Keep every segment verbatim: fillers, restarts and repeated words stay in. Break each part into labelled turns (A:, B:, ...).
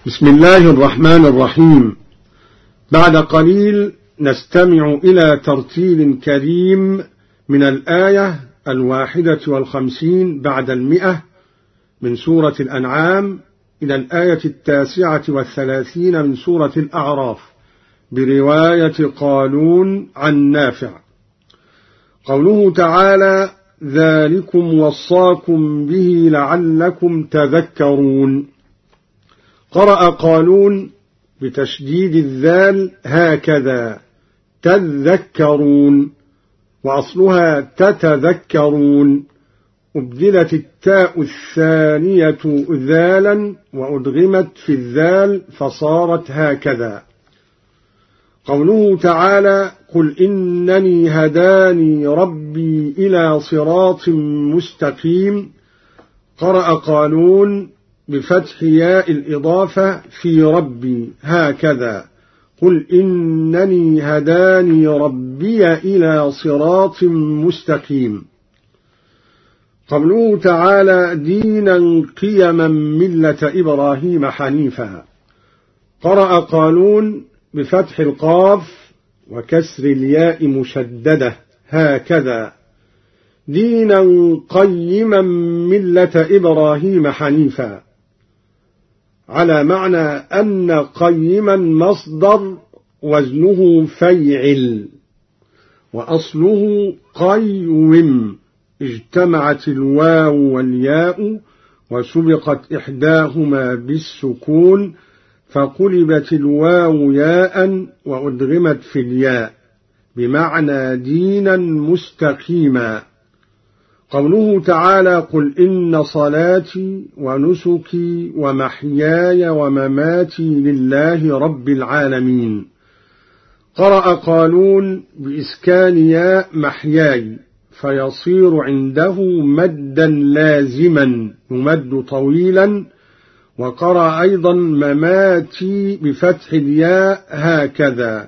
A: بسم الله الرحمن الرحيم. بعد قليل نستمع إلى ترتيل كريم من الآية الواحدة والخمسين بعد المئة من سورة الأنعام إلى الآية التاسعة والثلاثين من سورة الأعراف برواية قالون عن نافع. قوله تعالى: ذلكم وصاكم به لعلكم تذكرون. قرأ قالون بتشديد الذال هكذا: تذكرون، وأصلها تتذكرون، أبدلت التاء الثانية ذالا وأدغمت في الذال فصارت هكذا. قوله تعالى: قل إنني هداني ربي إلى صراط مستقيم. قرأ قالون بفتح ياء الإضافة في ربي هكذا: قل إنني هداني ربي إلى صراط مستقيم. قوله تعالى: دينا قيما ملة إبراهيم حنيفا. قرأ قالون بفتح القاف وكسر الياء مشددة هكذا: دينا قيما ملة إبراهيم حنيفا، على معنى أن قيما مصدر وزنه فيعل، وأصله قيوم، اجتمعت الواو والياء وسبقت إحداهما بالسكون فقلبت الواو ياء وأدغمت في الياء بمعنى دينا مستقيما. قوله تعالى: قل إن صلاتي ونسكي ومحياي ومماتي لله رب العالمين. قرأ قالون بإسكان ياء محياي فيصير عنده مدا لازما يمد طويلا. وقرأ أيضا مماتي بفتح الياء هكذا: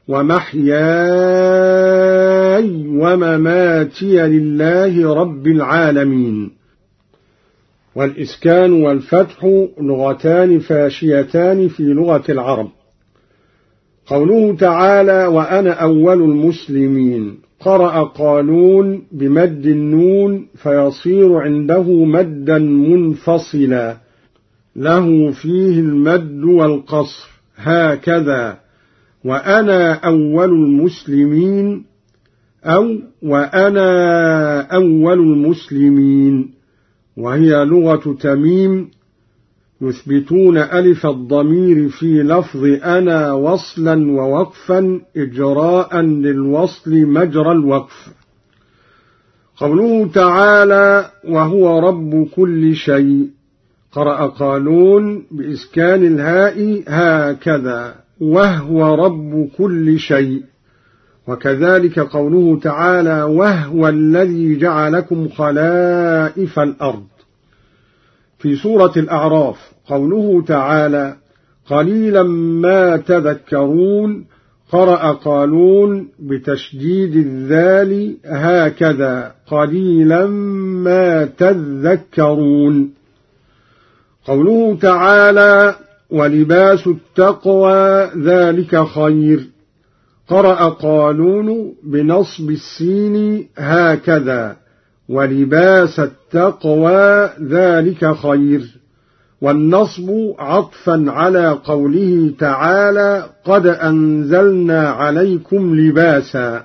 A: ومحياي ومماتي لله رب العالمين. والإسكان والفتح لغتان فاشيتان في لغة العرب. قوله تعالى: وأنا أول المسلمين. قرأ قالون بمد النون فيصير عنده مدا منفصلا له فيه المد والقصر هكذا: وأنا أول المسلمين، أو وأنا أول المسلمين، وهي لغة تميم يثبتون ألف الضمير في لفظ أنا وصلا ووقفا إجراء للوصل مجرى الوقف. قوله تعالى: وهو رب كل شيء. قرأ قالون بإسكان الهاء هكذا: وهو رب كل شيء. وكذلك قوله تعالى: وهو الذي جعلكم خلائف الأرض. في سورة الأعراف قوله تعالى: قليلا ما تذكرون. قرأ قالون بتشديد الذال هكذا: قليلا ما تذكرون. قوله تعالى: ولباس التقوى ذلك خير. قرأ قالون بنصب السين هكذا: ولباس التقوى ذلك خير، والنصب عطفا على قوله تعالى: قد أنزلنا عليكم لباسا.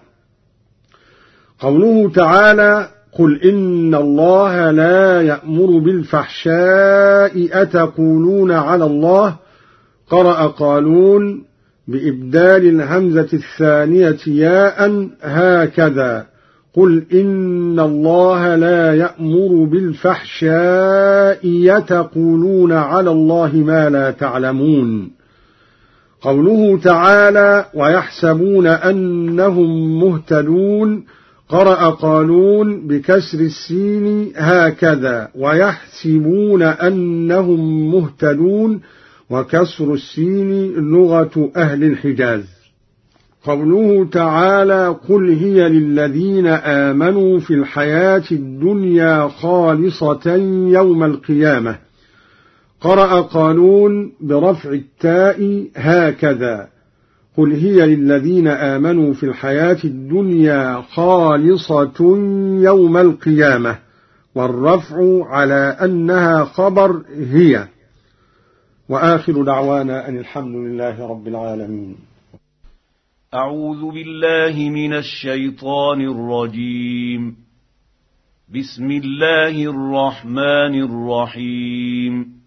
A: قوله تعالى: قل إن الله لا يأمر بالفحشاء أتقولون على الله. قرأ قالون بإبدال الهمزة الثانية ياء هكذا: قل إن الله لا يأمر بالفحشاء يتقولون على الله ما لا تعلمون. قوله تعالى: ويحسبون أنهم مهتدون. قرأ قالون بكسر السين هكذا: ويحسبون أنهم مهتدون، وكسر السين لغة أهل الحجاز. قوله تعالى: قل هي للذين آمنوا في الحياة الدنيا خالصة يوم القيامة. قرأ قالون برفع التاء هكذا: قل هي للذين آمنوا في الحياة الدنيا خالصة يوم القيامة، والرفع على أنها خبر هي. وآخر دعوانا أن الحمد لله رب العالمين.
B: أعوذ بالله من الشيطان الرجيم. بسم الله الرحمن الرحيم.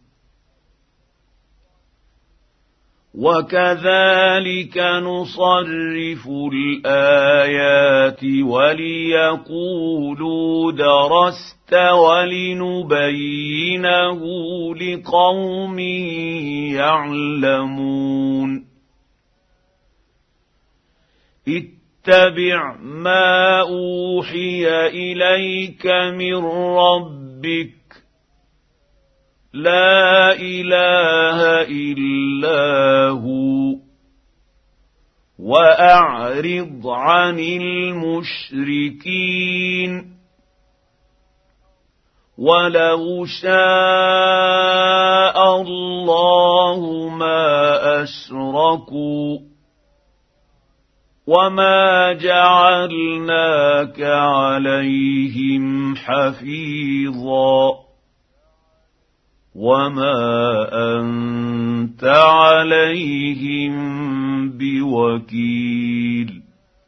B: وكذلك نصرف الآيات وليقولوا درست ولنبينه لقوم يعلمون. اتبع ما أوحي إليك من ربك لا إله إلا هو وأعرض عن المشركين. ولو شاء الله ما أشركوا وما جعلناك عليهم حفيظا وما أنت عليهم بوكيل.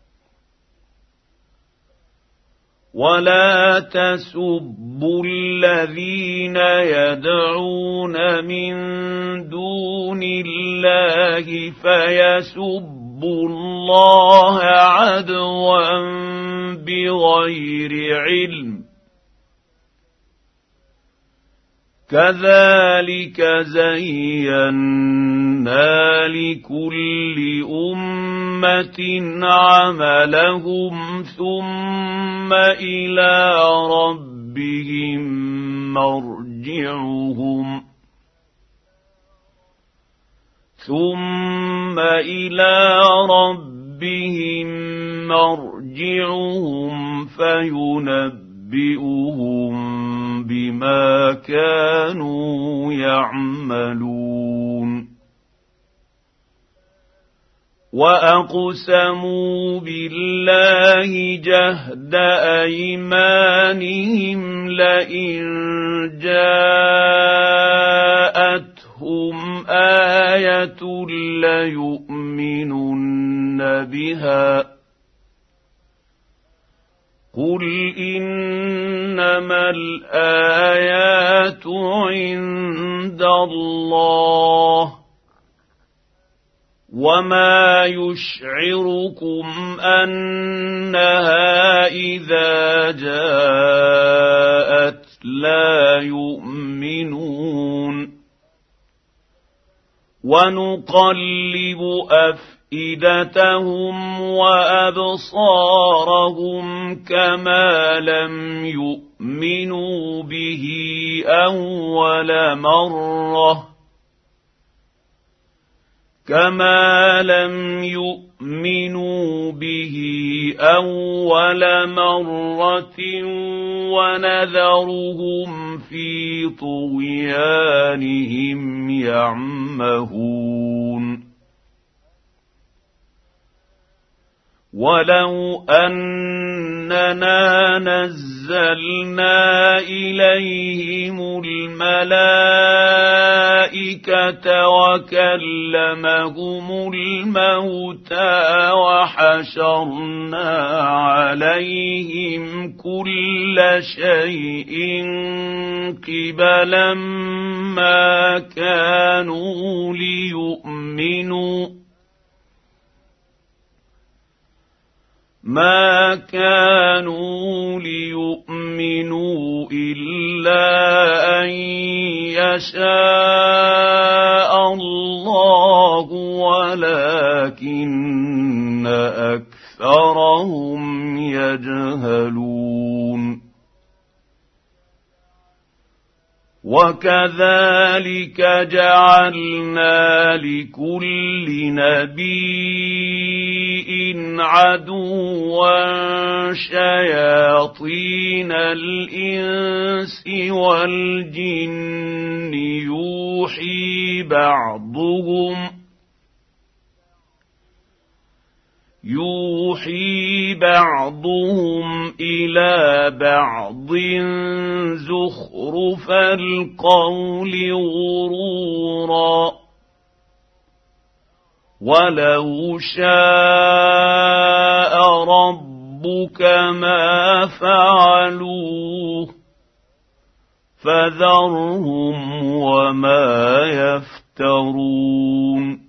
B: ولا تسبوا الذين يدعون من دون الله فيسبوا الله عدوا بغير علم. كذلك زينا لكل أمة عملهم ثم إلى ربهم مرجعهم ثم إلى ربهم مرجعهم فينبئهم بما كانوا يعملون. وأقسموا بالله جهد أيمانهم لئن جاءتهم آية ليؤمنن بها. قل إنما الآيات عند الله وما يشعركم أنها إذا جاءت لا يؤمنون. ونقلب أفئدتهم وأبصارهم كما لم يؤمنوا به أول مرة كما لم يؤمنوا به أول مرة ونذرهم في طغيانهم يعمهون. ولو أننا نزلنا إليهم الملائكة وكلمهم الموتى وحشرنا عليهم كل شيء قبلا ما كانوا ليؤمنوا ما كانوا ليؤمنوا إلا أن يشاء الله ولكن أكثرهم يجهلون. وكذلك جعلنا لكل نبي عدوا شياطين الإنس والجن يوحي بعضهم يوحي بعضهم إلى بعض زخرف القول غرورا ولو شاء ربك ما فعلوه فذرهم وما يفترون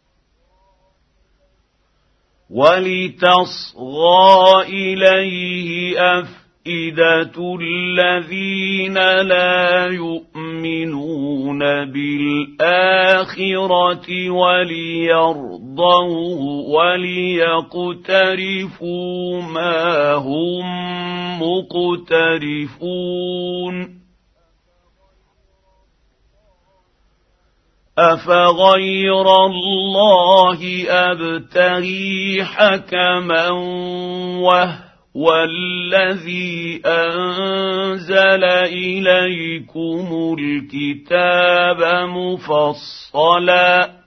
B: ولتصغى إليه أفئدة الذين لا يؤمنون بالآخرة وليرضوه وليقترفوا ما هم مقترفون أفغير الله أبتغي حكما وهو الذي أنزل إليكم الكتاب مفصلا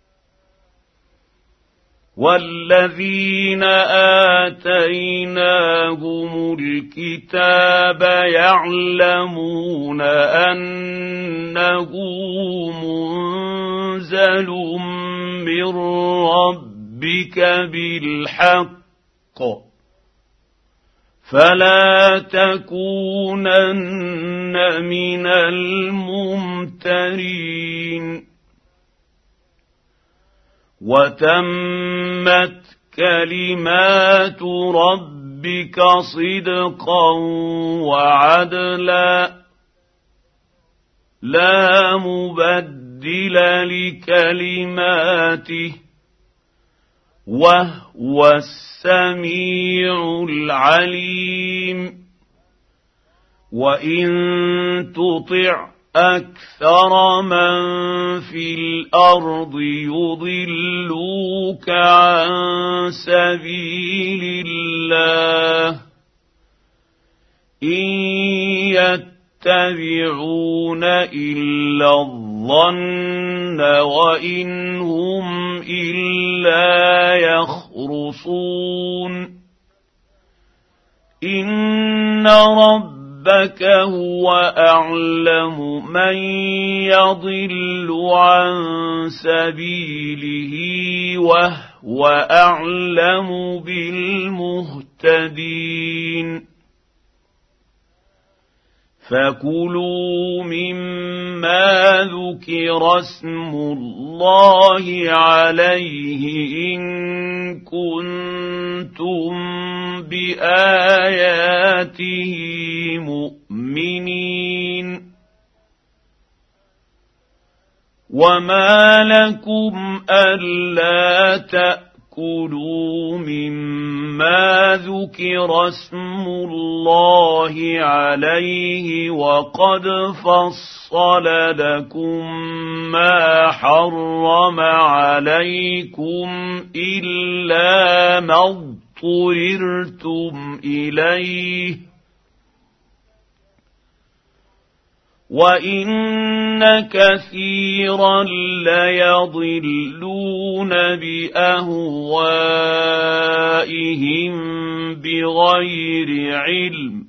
B: والذين آتيناهم الكتاب يعلمون أنه منزل من ربك بالحق فلا تكونن من الممترين وتمت كلمات ربك صدقا وعدلا لا مبدل لكلماته وهو السميع العليم وإن تطع أكثر من في الأرض يضلوك عن سبيل الله إن يتبعون إلا الظن وإن هم إلا يخرصون إن رب ربك هو أعلم من يضل عن سبيله وهو أعلم بالمهتدين فكلوا مما ذكر اسم الله عليه إن كنتم بآياته مؤمنين وما لكم ألا تأكلوا مما ذكر اسم الله عليه وقد فصل لكم ما حرم عليكم إلا ما اضطررتم إليه وإن كثيرا ليضلون بأهوائهم بغير علم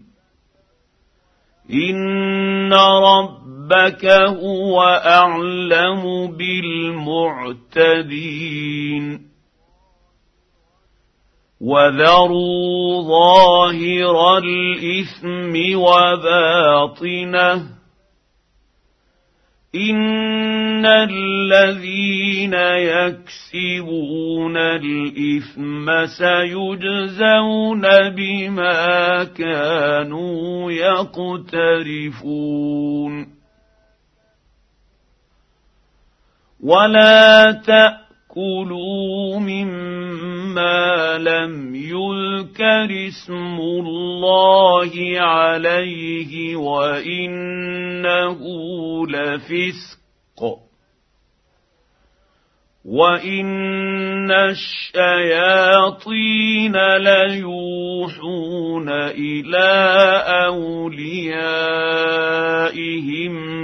B: إن ربك هو أعلم بالمعتدين وذروا ظاهر الإثم وباطنه إن الذين يكسبون الإثم سيجزون بما كانوا يقترفون ولا تأكلوا مما لم يذكر اسم الله عليه وإنه لفسق وإن الشياطين ليوحون إلى أوليائهم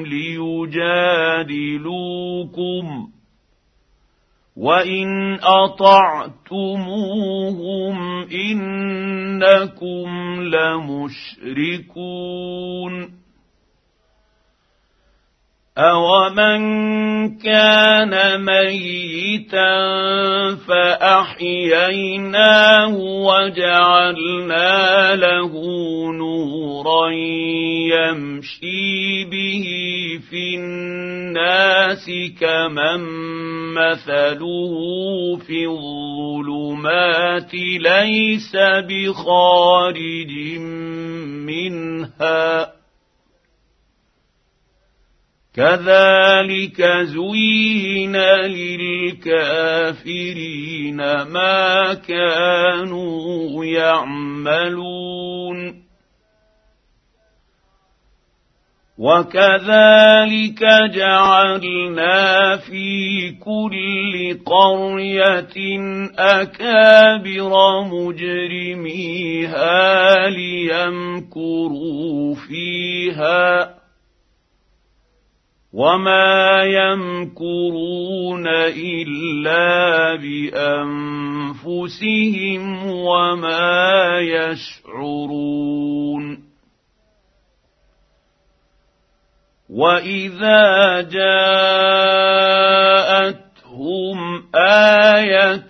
B: ليجادلوكم وإن أطعتموهم إنكم لمشركون أَوَمَنْ كَانَ مَيِّتًا فَأَحْيَيْنَاهُ وَجَعَلْنَا لَهُ نُورًا يَمْشِي بِهِ فِي النَّاسِ كَمَنْ مَثَلُهُ فِي الظُّلُمَاتِ لَيْسَ بِخَارِجٍ مِنْهَا كَذَلِكَ زُيِّنَ لِلْكَافِرِينَ مَا كَانُوا يَعْمَلُونَ وَكَذَلِكَ جَعَلْنَا فِي كُلِّ قَرْيَةٍ أَكَابِرَ مُجْرِمِيهَا لِيَمْكُرُوا فِيهَا وَمَا يَمْكُرُونَ إِلَّا بِأَنفُسِهِمْ وَمَا يَشْعُرُونَ وَإِذَا جَاءَتْهُمْ آيَةٌ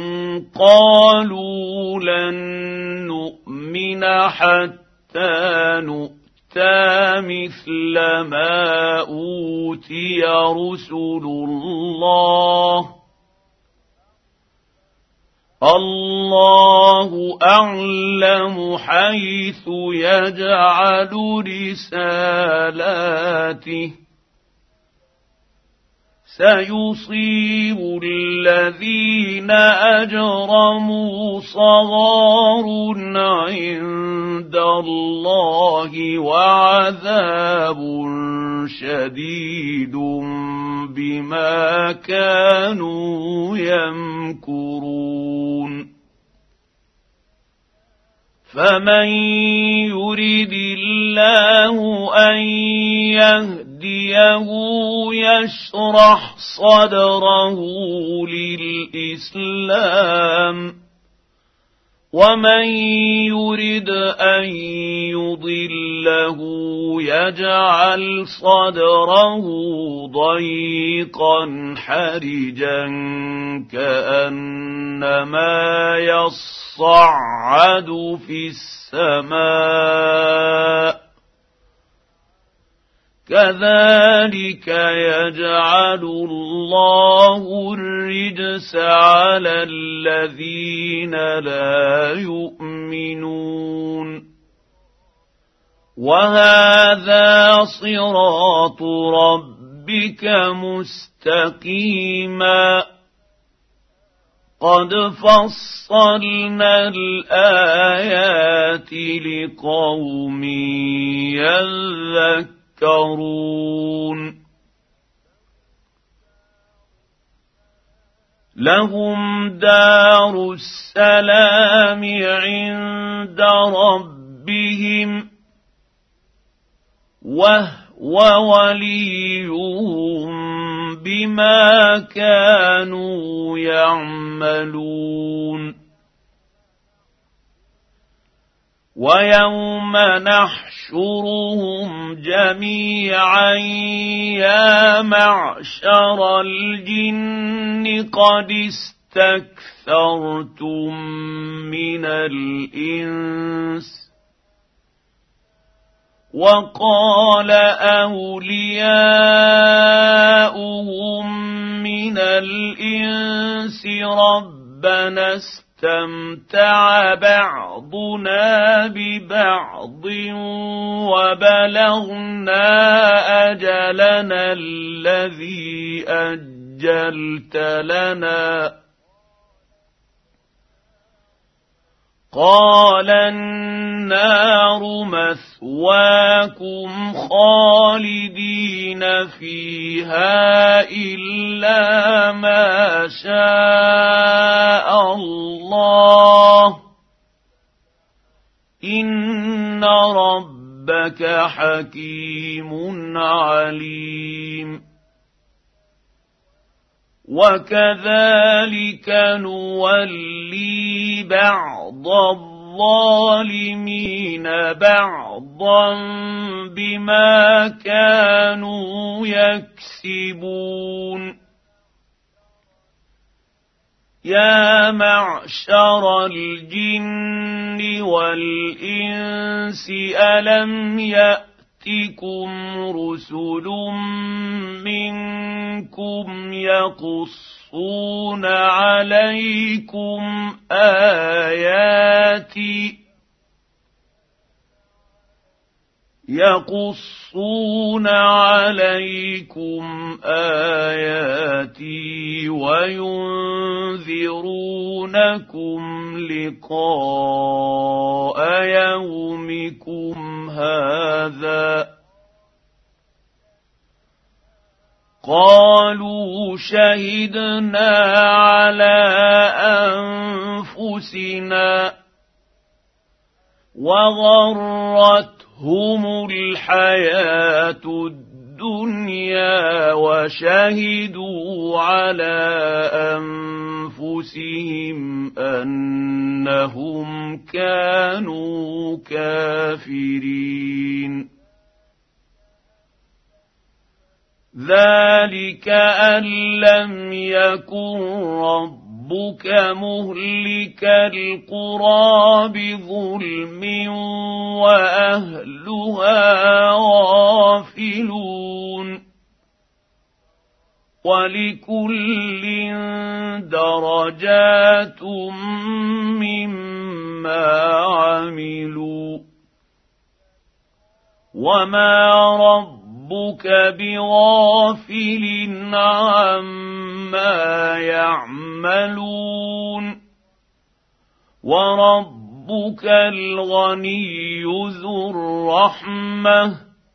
B: قَالُوا لَن نُّؤْمِنَ حَتَّىٰ نُؤْمِنَ مثل ما أوتي رسل الله الله أعلم حيث يجعل رسالاته سيصيب الذين أجرموا صغار عند الله وعذاب شديد بما كانوا يمكرون فمن يرد الله أن يهديه يشرح صدره للإسلام ومن يرد أن يضله يجعل صدره ضيقا حرجا كأنما يصعد في السماء كذلك يجعل الله الرجس على الذين لا يؤمنون وهذا صراط ربك مستقيما قد فصلنا الآيات لقوم يذكرون لهم دار السلام عند ربهم وهو وليهم بما كانوا يعملون ويوم نحشرهم جميعا يا معشر الجن قد استكثرتم من الإنس وقال أولياؤهم من الإنس ربنا استمتع بعضنا ببعض وبلغنا أجلنا الذي أجلت لنا قال النار مثواكم خالدين فيها إلا ما شاء الله إن ربك حكيم عليم وكذلك نولي بعض الظالمين بعضا بما كانوا يكسبون يا معشر الجن والإنس ألم يأتكم رسل منكم يقصون عليكم آياتي يقصون عليكم آياتي وينذرونكم لقاء يومكم هذا قالوا شهدنا على أنفسنا وغرتهم الحياة الدنيا وشهدوا على أنفسهم أنهم كانوا كافرين ذلك أن لم يكن ربك مهلك القرى بظلم وأهلها غافلون ولكل درجات مما عملوا وما رب ربك بغافل عما يعملون وربك الغني ذو الرحمة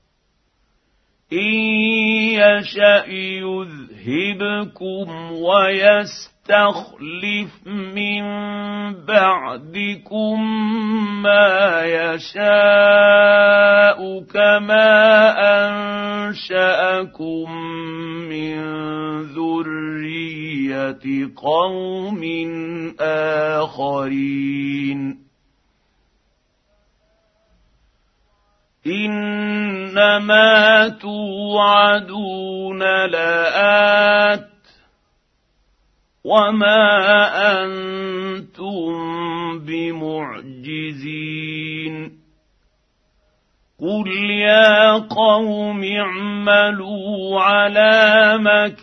B: إن يشأ يذهبكم ويستخلف من بعدكم ما يشاء كما أنشأكم من ذرية قوم آخرين إنما توعدون لآت وما أنتم بمعجزين قل يا قوم اعملوا على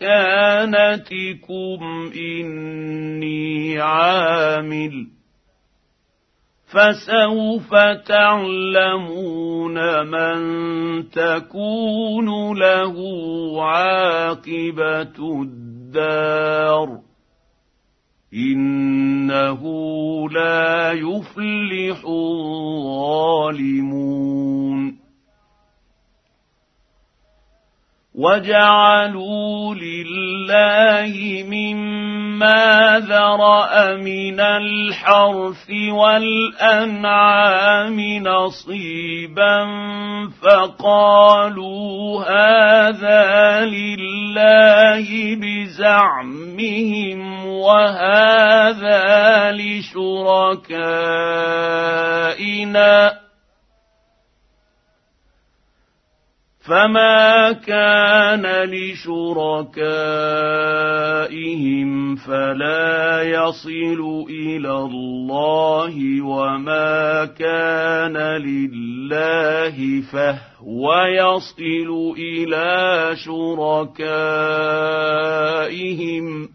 B: مكانتكم إني عامل فسوف تعلمون من تكون له عاقبة الدار إنه لا يفلح الظالمون وجعلوا لله مما ذرأ من الحرث والأنعام نصيبا فقالوا هذا لله بزعمهم وهذا لشركائنا فما كان لشركائهم فلا يصل إلى الله وما كان لله فهو يصل إلى شركائهم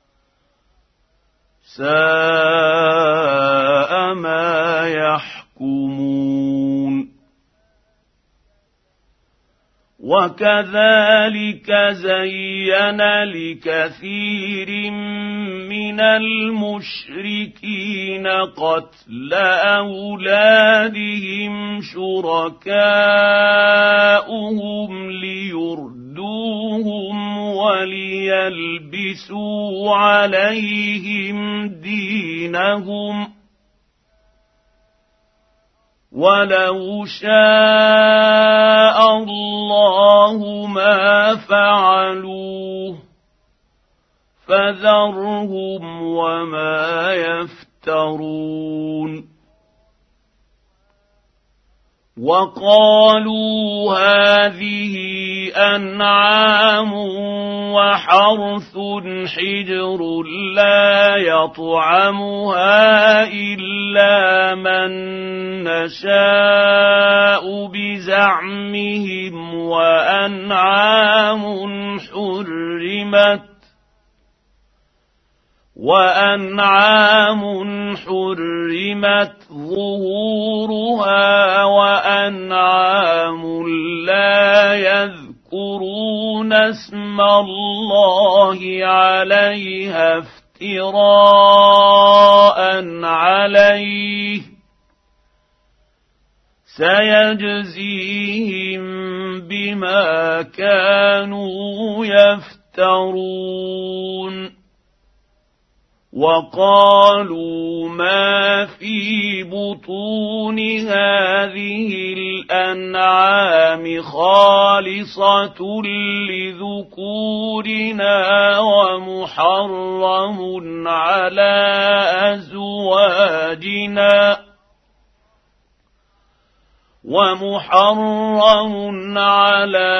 B: ساء ما يحكمون وكذلك وكذلك زين لكثير من المشركين قتل أولادهم شركاؤهم ليردوهم وليلبسوا عليهم دينهم ولو شاء الله ما فعلوه فذرهم وما يفترون وقالوا هذه أنعام وحرث حجر لا يطعمها إلا من نشاء بزعمهم وأنعام حرمت وأنعام حرمت ظهورها وأنعام لا يذكرون اسم الله عليها افتراء عليه سيجزيهم بما كانوا يفترون وقالوا ما في بطون هذه الأنعام خالصة لذكورنا ومحرم على أزواجنا ومحرم على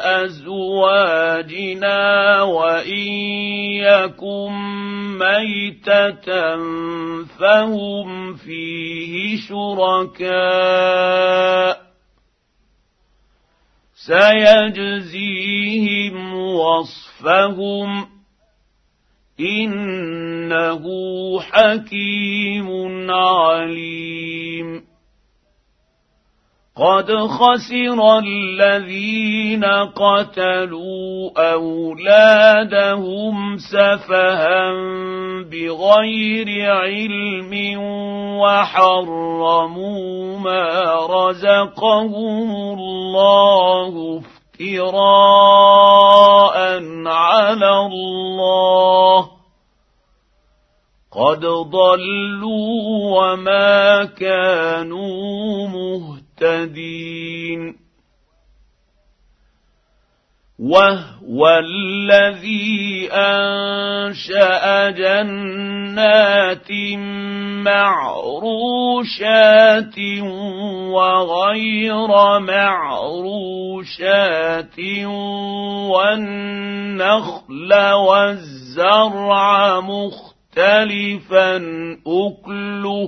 B: أزواجنا وإن يكن ميتة فهم فيه شركاء سيجزيهم وصفهم إنه حكيم عليم قد خسر الذين قتلوا أولادهم سفها بغير علم وحرموا ما رزقهم الله افتراء على الله قد ضلوا وما كانوا مهتدين وهو الذي أنشأ جنات معروشات وغير معروشات والنخل والزرع مختلفا أكله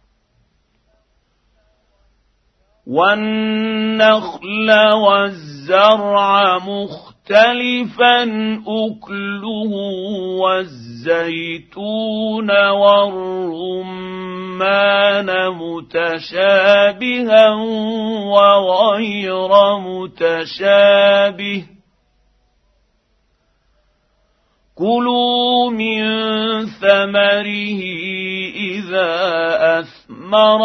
B: والنخل والزرع مختلفا أكله والزيتون والرمان متشابها وغير متشابه كلوا من ثمره إذا أثمر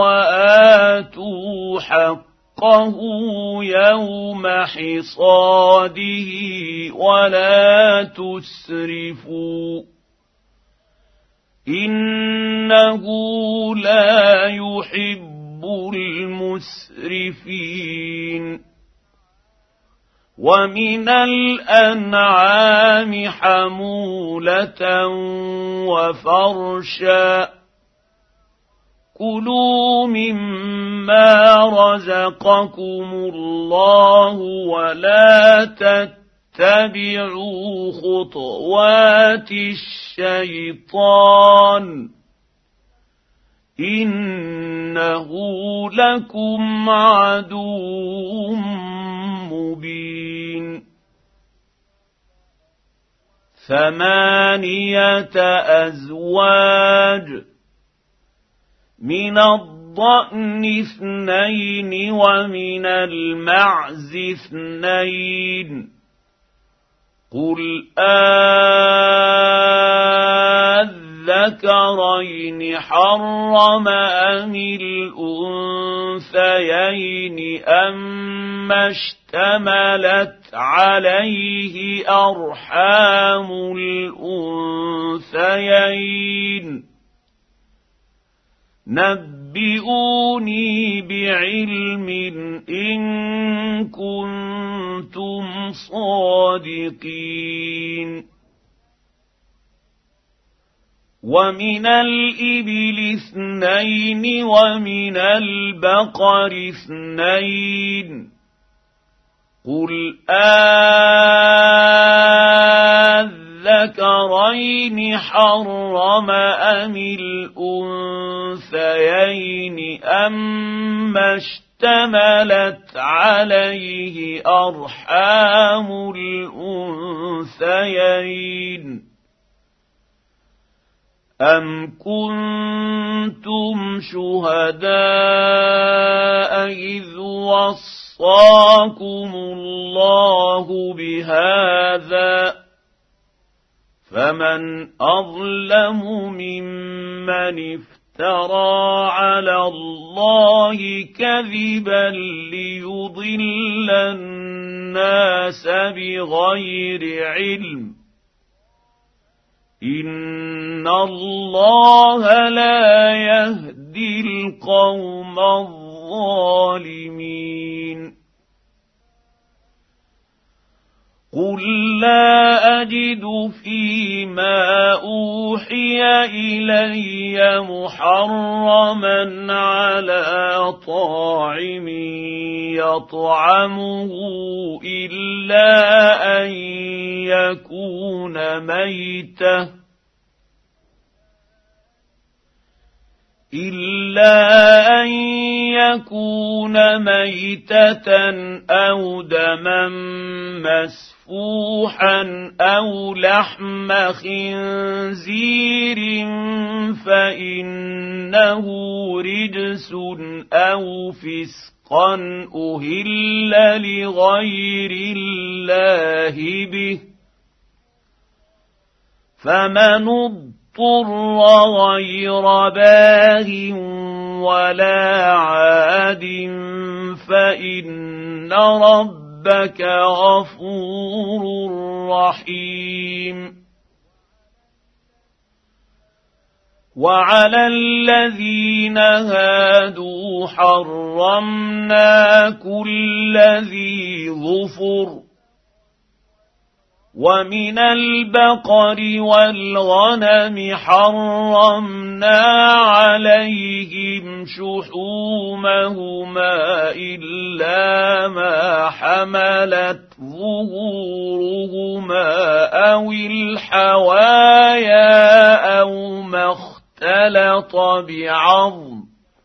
B: وآتوا حقه يوم حصاده ولا تسرفوا إنه لا يحب المسرفين ومن الأنعام حمولة وفرشا كلوا مما رزقكم الله ولا تتبعوا خطوات الشيطان إنه لكم عدو مبين ثمانية أزواج من الضأن الضأن اثنين ومن المعز اثنين قل أذكرين حرم أم الأنثيين أما اشتملت عليه أرحام الأنثيين نبئوني بعلم إن كنتم صادقين ومن الإبل اثنين ومن البقر اثنين قل أذكرين حرم أم الأنثيين أما اشتملت عليه أرحام الأنثيين أم كنتم شهداء إذ وصاكم الله بهذا فمن أظلم ممن افترى على الله كذبا ليضل الناس بغير علم إن الله لا يهدي القوم الظالمين قل لا أجد فيما أوحي إلي محرما على طاعم يطعمه إلا أن يكون ميتة إلا أن يكون ميتة أو دما مسفوحا أو لحم خنزير فإنه رجس أو فسقا أهل لغير الله به فمن اضطر غير باغ ولا عاد فإن ربك غفور رحيم وعلى الذين هادوا حرمنا كل ذي ظفر ومن البقر والغنم حرمنا عليهم شحومهما إلا ما حملت ظهورهما أو الحوايا أو ما اختلط بعظم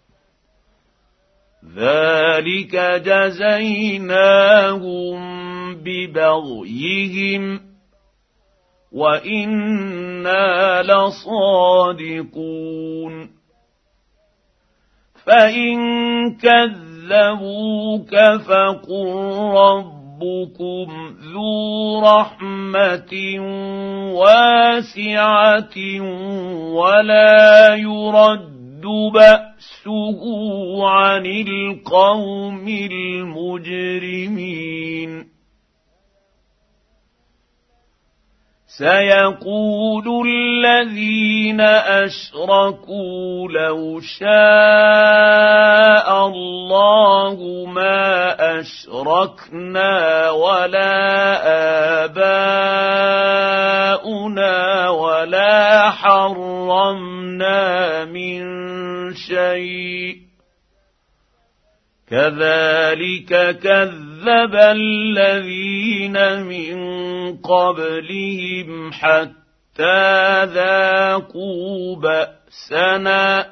B: ذلك جزيناهم ببغيهم وإنا لصادقون فإن كذبوك فقل ربكم ذو رحمة واسعة ولا يرد بأسه عن القوم المجرمين سيقول الذين أشركوا لو شاء الله ما أشركنا ولا آباؤنا ولا حرمنا من شيء كذلك كذب الذين من قبلهم حتى ذاقوا بأسنا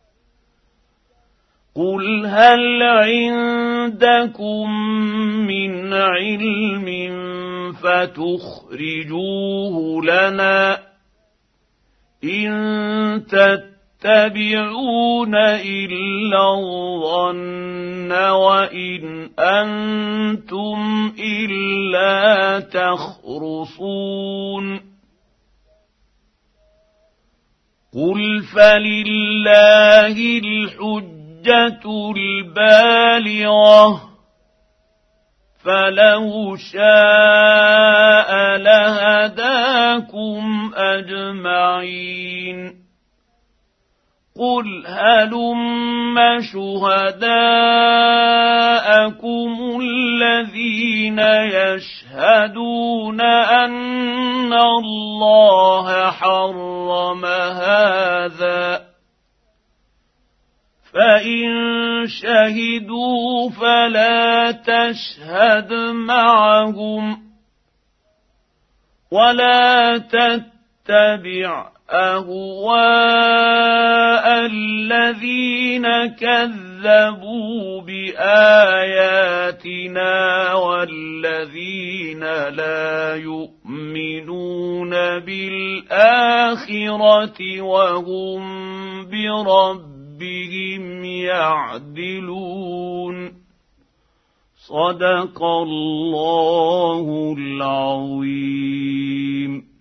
B: قل هل عندكم من علم فتخرجوه لنا إن تتبعون إلا الظن وإن أنتم إلا تخرصون قل فلله الحجة البالغة فلو شاء لهداكم أجمعين قل هلم شهداءكم الذين يشهدون أن الله حرم هذا فإن شهدوا فلا تشهد معهم ولا تتبع أهواء الذين كذبوا بآياتنا والذين لا يؤمنون بالآخرة وهم بربهم يعدلون صدق الله العظيم.